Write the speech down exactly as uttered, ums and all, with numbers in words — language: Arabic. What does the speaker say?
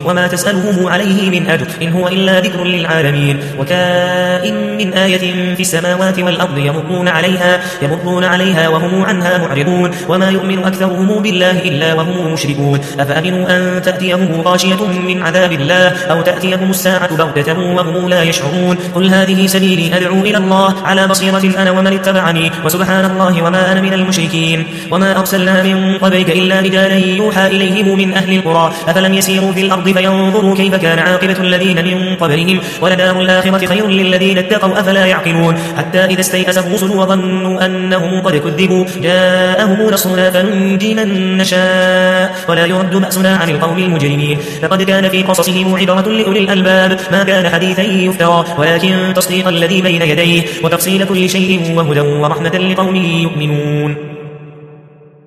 وما تسألهم عليه من أجر إن هو إلا ذكر للعالمين. وكائن من آية في السماوات والأرض يمرون عليها, يمرون عليها وهم عنها معرضون وما يؤمن أكثرهم بالله إلا وهم مشركون. أفأمنوا أن تأتيهم غاشية من عذاب الله أو تأتيهم الساعة بغتة وهم لا يشعرون. قل هذه سبيلي أدعو إلى الله على بصيرة أنا ومن اتبعني وسبحان الله وما أنا من المشركين. وما أرسلنا من قبلك إلا رجالا يوحى إليهم من أهل القرى أفلم يسيروا في الأرض فينظروا كيف كان عاقبة الذين من قبلهم ولدار الآخرة خير للذين اتقوا أفلا يعقلون. حتى إذا استيأس الرسل وظنوا أنهم قد كذبوا جاءهم نصرنا فننجي من نشاء ولا يرد بأسنا عن القوم المجرمين. لقد كان في قصصهم عبرة لأولي الألباب ما كان حديثا يفترى ولكن تصديق الذي بين يديه وتفصيل كل شيء وهدى ورحمة لقوم يؤمنون.